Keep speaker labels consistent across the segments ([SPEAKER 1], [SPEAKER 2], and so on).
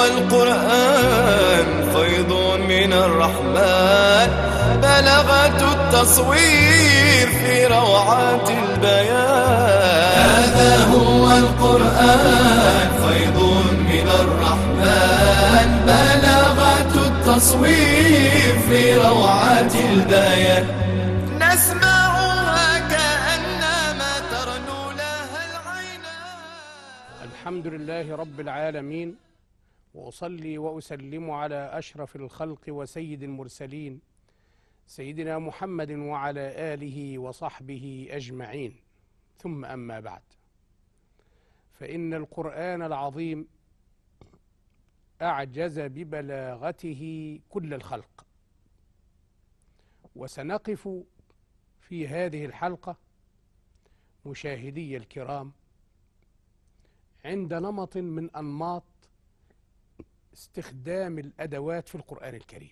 [SPEAKER 1] هو القرآن فيض من الرحمن، بلغة التصوير في روعات البيان. هذا هو القرآن فيض من الرحمن، بلغة التصوير في روعات البيان. نسمعها كأنما ترنو لها العينان.
[SPEAKER 2] الحمد لله رب العالمين، وأصلي وأسلم على أشرف الخلق وسيد المرسلين سيدنا محمد وعلى آله وصحبه أجمعين، ثم أما بعد، فإن القرآن العظيم أعجز ببلاغته كل الخلق. وسنقف في هذه الحلقة مشاهدي الكرام عند نمط من أنماط استخدام الأدوات في القرآن الكريم.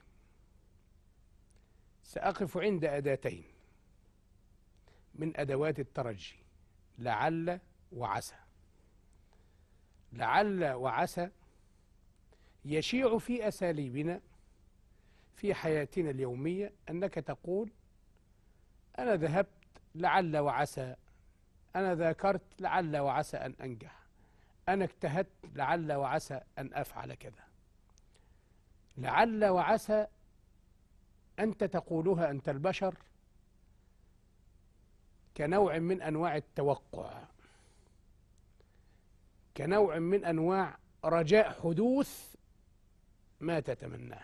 [SPEAKER 2] سأقف عند أداتين من أدوات الترجي: لعل وعسى. لعل وعسى يشيع في أساليبنا في حياتنا اليومية أنك تقول: أنا ذهبت لعل وعسى، أنا ذاكرت لعل وعسى أن أنجح، أنا اجتهدت لعل وعسى أن أفعل كذا. لعل وعسى أنت تقولها أنت البشر كنوع من أنواع التوقع، كنوع من أنواع رجاء حدوث ما تتمناه.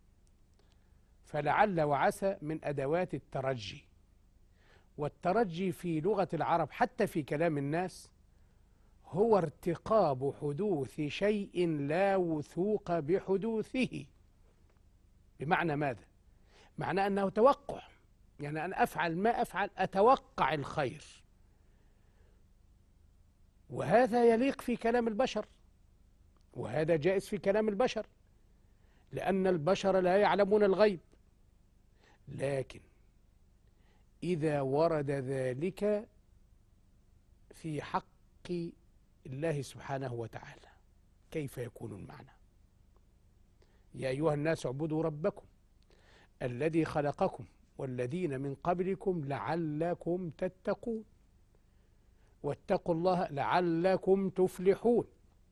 [SPEAKER 2] فلعل وعسى من أدوات الترجي، والترجي في لغة العرب حتى في كلام الناس هو ارتقاب حدوث شيء لا وثوق بحدوثه. بمعنى ماذا؟ معنى أنه توقع، يعني أنا أفعل ما أفعل أتوقع الخير، وهذا يليق في كلام البشر، وهذا جائز في كلام البشر، لأن البشر لا يعلمون الغيب. لكن إذا ورد ذلك في حق الله سبحانه وتعالى كيف يكون المعنى؟ يا أيها الناس اعبدوا ربكم الذي خلقكم والذين من قبلكم لعلكم تتقون، واتقوا الله لعلكم تفلحون.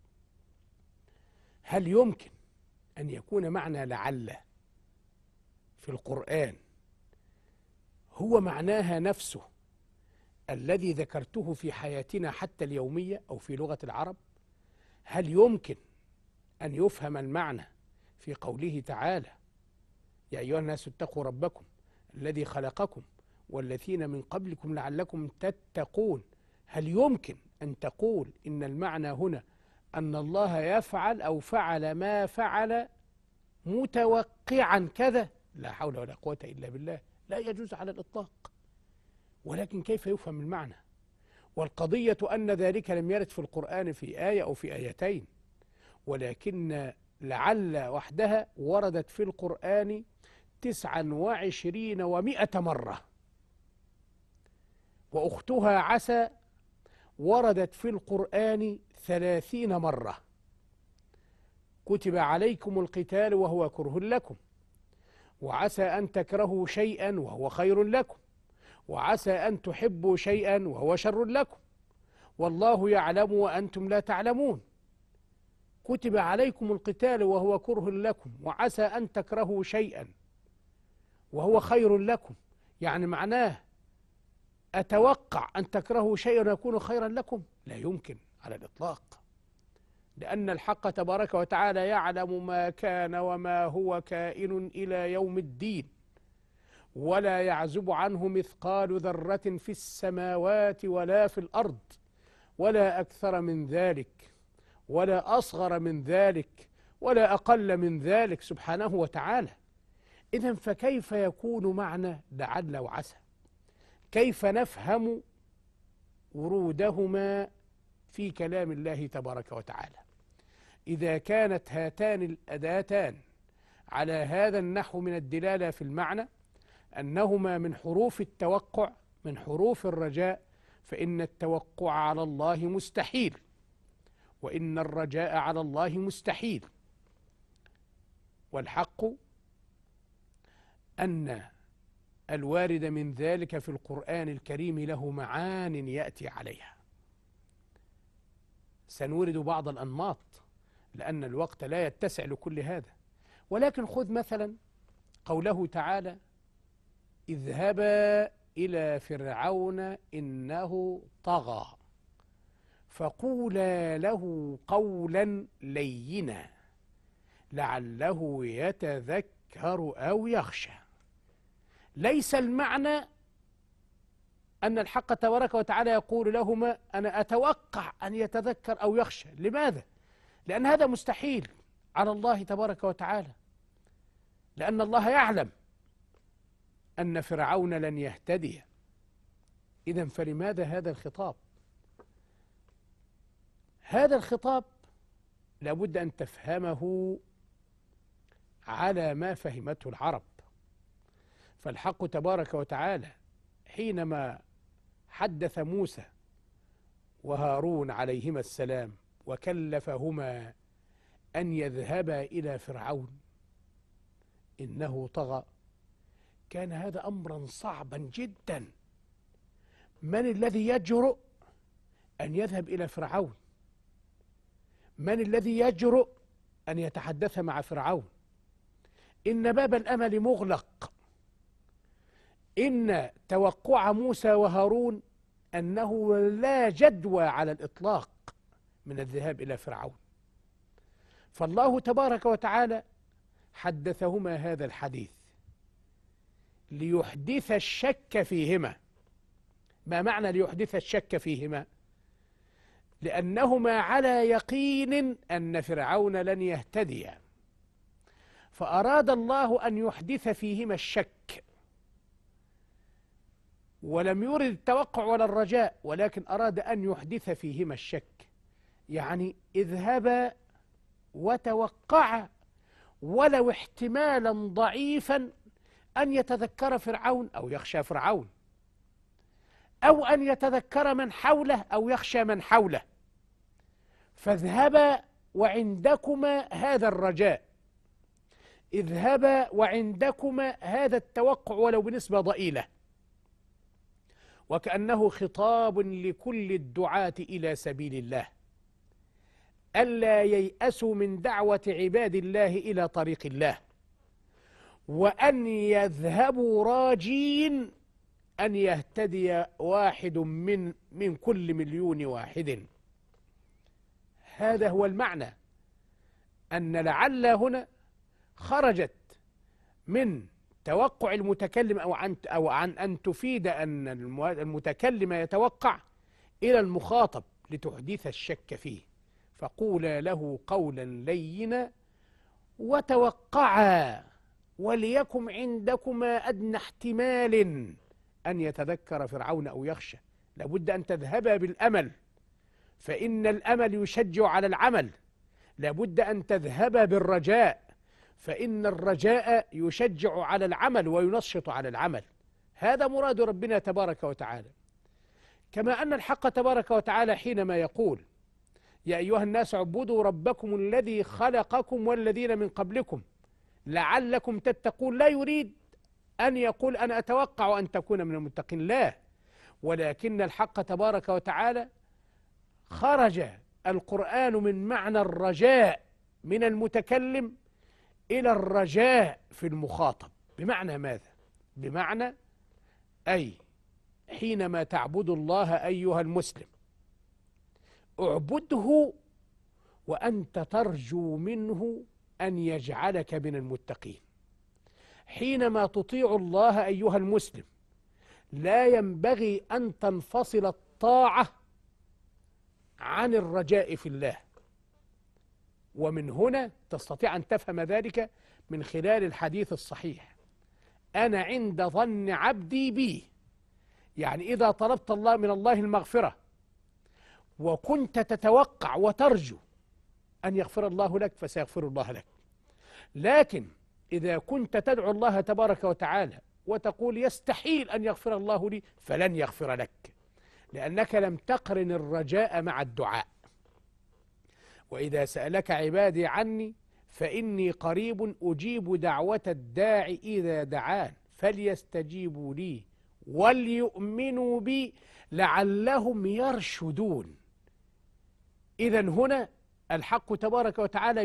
[SPEAKER 2] هل يمكن أن يكون معنى لعل في القرآن هو معناها نفسه الذي ذكرته في حياتنا حتى اليومية أو في لغة العرب؟ هل يمكن أن يفهم المعنى في قوله تعالى: يا أيها الناس اتقوا ربكم الذي خلقكم والذين من قبلكم لعلكم تتقون؟ هل يمكن أن تقول إن المعنى هنا أن الله يفعل أو فعل ما فعل متوقعا كذا؟ لا حول ولا قوة إلا بالله، لا يجوز على الإطلاق. ولكن كيف يفهم المعنى؟ والقضية أن ذلك لم يرد في القرآن في آية أو في آيتين، ولكن لعل وحدها وردت في القرآن 29 و100 مرة، وأختها عسى وردت في القرآن 30 مرة. كتب عليكم القتال وهو كره لكم، وعسى أن تكرهوا شيئا وهو خير لكم، وعسى أن تحبوا شيئا وهو شر لكم، والله يعلم وأنتم لا تعلمون. كتب عليكم القتال وهو كره لكم، وعسى أن تكرهوا شيئا وهو خير لكم، يعني معناه أتوقع أن تكرهوا شيئا ويكون خيرا لكم؟ لا يمكن على الإطلاق، لأن الحق تبارك وتعالى يعلم ما كان وما هو كائن إلى يوم الدين، ولا يعزب عنه مثقال ذرة في السماوات ولا في الأرض، ولا أكثر من ذلك ولا أصغر من ذلك ولا أقل من ذلك سبحانه وتعالى. إذن فكيف يكون معنى لعل وعسى؟ كيف نفهم ورودهما في كلام الله تبارك وتعالى إذا كانت هاتان الأداتان على هذا النحو من الدلالة في المعنى أنهما من حروف التوقع، من حروف الرجاء، فإن التوقع على الله مستحيل، وإن الرجاء على الله مستحيل. والحق أن الوارد من ذلك في القرآن الكريم له معان يأتي عليها. سنورد بعض الأنماط لأن الوقت لا يتسع لكل هذا، ولكن خذ مثلا قوله تعالى: اذهبا إلى فرعون إنه طغى فقولا له قولا لينا لعله يتذكر أو يخشى. ليس المعنى أن الحق تبارك وتعالى يقول لهما أنا أتوقع أن يتذكر أو يخشى. لماذا؟ لأن هذا مستحيل على الله تبارك وتعالى، لأن الله يعلم أن فرعون لن يهتدي. إذن فلماذا هذا الخطاب؟ هذا الخطاب لابد أن تفهمه على ما فهمته العرب. فالحق تبارك وتعالى حينما حدث موسى وهارون عليهما السلام وكلفهما أن يذهبا إلى فرعون إنه طغى، كان هذا أمرا صعبا جدا. من الذي يجرؤ أن يذهب إلى فرعون؟ من الذي يجرؤ أن يتحدث مع فرعون؟ إن باب الأمل مغلق. إن توقع موسى وهارون أنه لا جدوى على الإطلاق من الذهاب إلى فرعون، فالله تبارك وتعالى حدثهما هذا الحديث ليحدث الشك فيهما. ما معنى ليحدث الشك فيهما؟ لأنهما على يقين أن فرعون لن يهتدي، فأراد الله أن يحدث فيهما الشك، ولم يرد التوقع ولا الرجاء، ولكن أراد أن يحدث فيهما الشك. يعني اذهبا وتوقعا ولو احتمالا ضعيفا أن يتذكر فرعون أو يخشى فرعون، أو أن يتذكر من حوله أو يخشى من حوله، فاذهبا وعندكما هذا الرجاء، اذهبا وعندكما هذا التوقع ولو بنسبة ضئيلة. وكأنه خطاب لكل الدعاة إلى سبيل الله ألا ييأسوا من دعوة عباد الله إلى طريق الله، وأن يذهبوا راجين أن يهتدي واحد من كل مليون واحد. هذا هو المعنى، أن لعل هنا خرجت من توقع المتكلم أو عن أن تفيد أن المتكلم يتوقع إلى المخاطب لتحديث الشك فيه. فقولا له قولا لينا وتوقعا وليكن عندكما أدنى احتمال أن يتذكر فرعون أو يخشى. لابد أن تذهبا بالأمل، فإن الأمل يشجع على العمل. لابد أن تذهبا بالرجاء، فإن الرجاء يشجع على العمل وينشط على العمل. هذا مراد ربنا تبارك وتعالى. كما أن الحق تبارك وتعالى حينما يقول يا أيها الناس اعبدوا ربكم الذي خلقكم والذين من قبلكم لعلكم تتقون، لا يريد أن يقول أنا أتوقع أن تكون من المتقين، لا، ولكن الحق تبارك وتعالى خرج القرآن من معنى الرجاء من المتكلم إلى الرجاء في المخاطب. بمعنى ماذا؟ بمعنى أي حينما تعبد الله أيها المسلم اعبده وأنت ترجو منه أن يجعلك من المتقين. حينما تطيع الله أيها المسلم لا ينبغي أن تنفصل الطاعة عن الرجاء في الله. ومن هنا تستطيع أن تفهم ذلك من خلال الحديث الصحيح: أنا عند ظن عبدي بي. يعني إذا طلبت الله من الله المغفرة وكنت تتوقع وترجو أن يغفر الله لك فسيغفر الله لك. لكن إذا كنت تدعو الله تبارك وتعالى وتقول يستحيل أن يغفر الله لي، فلن يغفر لك، لأنك لم تقرن الرجاء مع الدعاء. وإذا سألك عبادي عني فإني قريب أجيب دعوة الداع إذا دعان فليستجيبوا لي وليؤمنوا بي لعلهم يرشدون. إذن هنا الحق تبارك وتعالى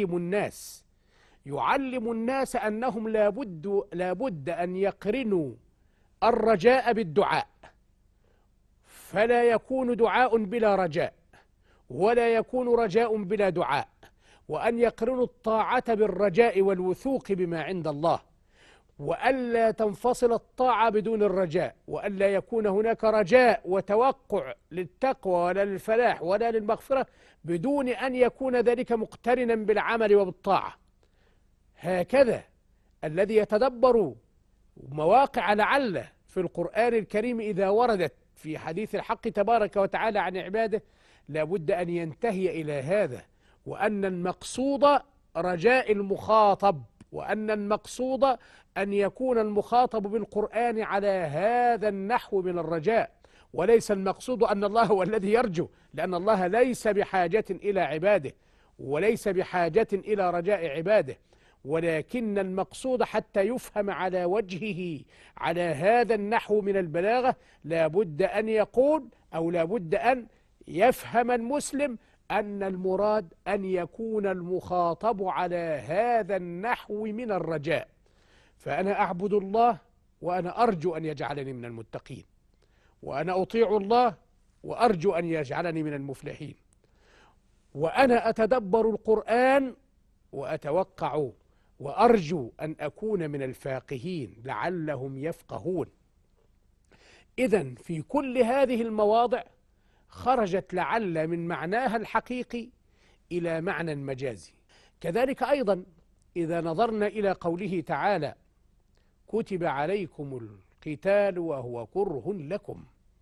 [SPEAKER 2] يعلم الناس أنهم لابد أن يقرنوا الرجاء بالدعاء، فلا يكون دعاء بلا رجاء ولا يكون رجاء بلا دعاء، وأن يقرنوا الطاعة بالرجاء والوثوق بما عند الله، وألا تنفصل الطاعة بدون الرجاء، وألا يكون هناك رجاء وتوقع للتقوى ولا للفلاح ولا للمغفرة بدون أن يكون ذلك مقترنا بالعمل وبالطاعة. هكذا الذي يتدبر مواقع لعل في القرآن الكريم إذا وردت في حديث الحق تبارك وتعالى عن عباده لابد أن ينتهي إلى هذا، وأن المقصود رجاء المخاطب، وأن المقصود أن يكون المخاطب بالقرآن على هذا النحو من الرجاء، وليس المقصود أن الله هو الذي يرجو، لأن الله ليس بحاجة إلى عباده وليس بحاجة إلى رجاء عباده، ولكن المقصود حتى يفهم على وجهه على هذا النحو من البلاغة لابد أن يقول أو لابد أن يفهم المسلم أن المراد أن يكون المخاطب على هذا النحو من الرجاء. فأنا أعبد الله وأنا أرجو أن يجعلني من المتقين، وأنا أطيع الله وأرجو أن يجعلني من المفلحين، وأنا أتدبر القرآن وأتوقع وأرجو أن أكون من الفاقهين لعلهم يفقهون. إذن في كل هذه المواضع خرجت لعل من معناها الحقيقي إلى معنى مجازي. كذلك أيضا إذا نظرنا إلى قوله تعالى كتب عليكم القتال وهو كره لكم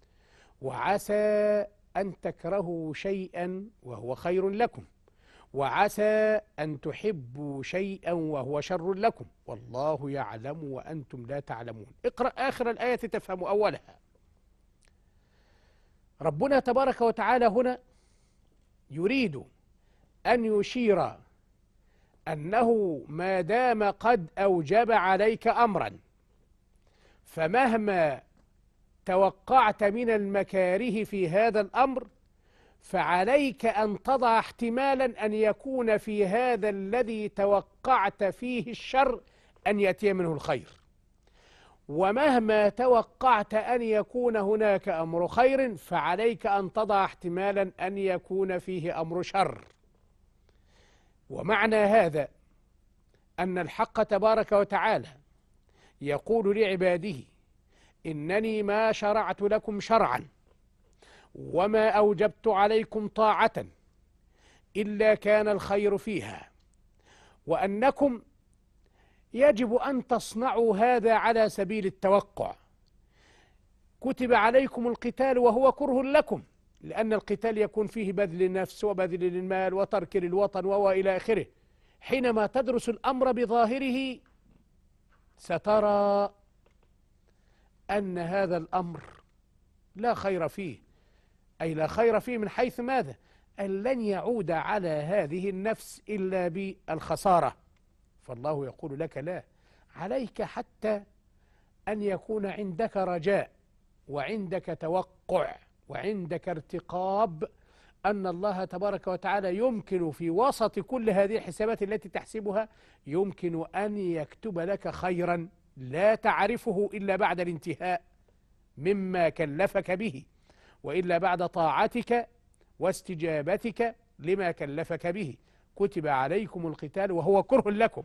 [SPEAKER 2] وعسى أن تكرهوا شيئا وهو خير لكم وعسى أن تحبوا شيئا وهو شر لكم والله يعلم وأنتم لا تعلمون. اقرأ آخر الآية تفهم أولها. ربنا تبارك وتعالى هنا يريد أن يشير أنه ما دام قد أوجب عليك أمرا فمهما توقعت من المكاره في هذا الأمر فعليك أن تضع احتمالا أن يكون في هذا الذي توقعت فيه الشر أن يأتي منه الخير، ومهما توقعت أن يكون هناك أمر خير فعليك أن تضع احتمالا أن يكون فيه أمر شر. ومعنى هذا أن الحق تبارك وتعالى يقول لعباده إنني ما شرعت لكم شرعا وما أوجبت عليكم طاعة إلا كان الخير فيها، وأنكم يجب أن تصنعوا هذا على سبيل التوقع. كتب عليكم القتال وهو كره لكم، لأن القتال يكون فيه بذل النفس وبذل المال وترك للوطن وإلى آخره. حينما تدرس الأمر بظاهره سترى أن هذا الأمر لا خير فيه، أي لا خير فيه من حيث ماذا؟ أن لن يعود على هذه النفس إلا بالخسارة. فالله يقول لك لا، عليك حتى أن يكون عندك رجاء وعندك توقع وعندك ارتقاب أن الله تبارك وتعالى يمكن في وسط كل هذه الحسابات التي تحسبها يمكن أن يكتب لك خيرا لا تعرفه إلا بعد الانتهاء مما كلفك به، وإلا بعد طاعتك واستجابتك لما كلفك به. كتب عليكم القتال وهو كره لكم،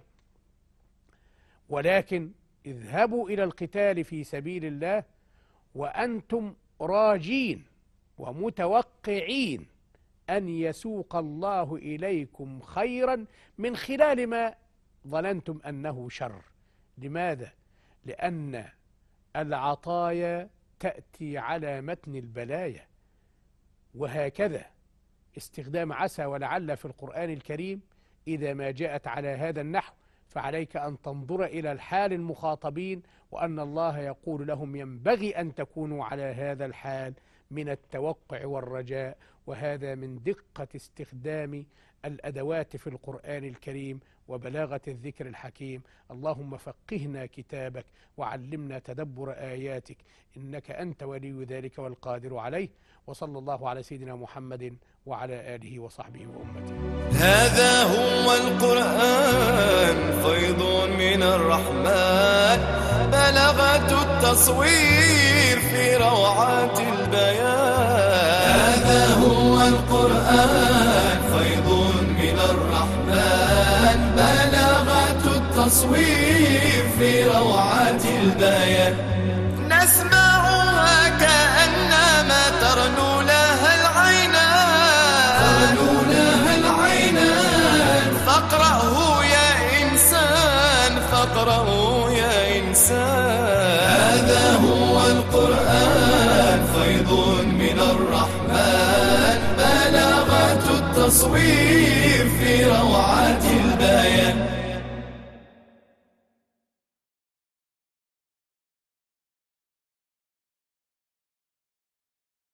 [SPEAKER 2] ولكن اذهبوا إلى القتال في سبيل الله وأنتم راجين ومتوقعين أن يسوق الله إليكم خيرا من خلال ما ظننتم أنه شر. لماذا؟ لأن العطايا تأتي على متن البلايا، وهكذا استخدام عسى ولعل في القرآن الكريم إذا ما جاءت على هذا النحو فعليك أن تنظر إلى الحال المخاطبين، وأن الله يقول لهم ينبغي أن تكونوا على هذا الحال من التوقع والرجاء. وهذا من دقة استخدام الأدوات في القرآن الكريم وبلاغة الذكر الحكيم. اللهم فقهنا كتابك وعلمنا تدبر آياتك، إنك أنت ولي ذلك والقادر عليه. وصلى الله على سيدنا محمد وعلى آله وصحبه وأمته.
[SPEAKER 1] هذا هو القرآن فيض من الرحمن، بلغة التصوير في روعات البيان. هذا هو القرآن فيض من الرحمن، بلغة التصوير في روعات البيان. نسمعها كأنما ترنو لها العينان، فاقرأه يا إنسان، فاقرأه يا إنسان. هذا هو القرآن فيض من الرحمن، بلغة التصوير في روعات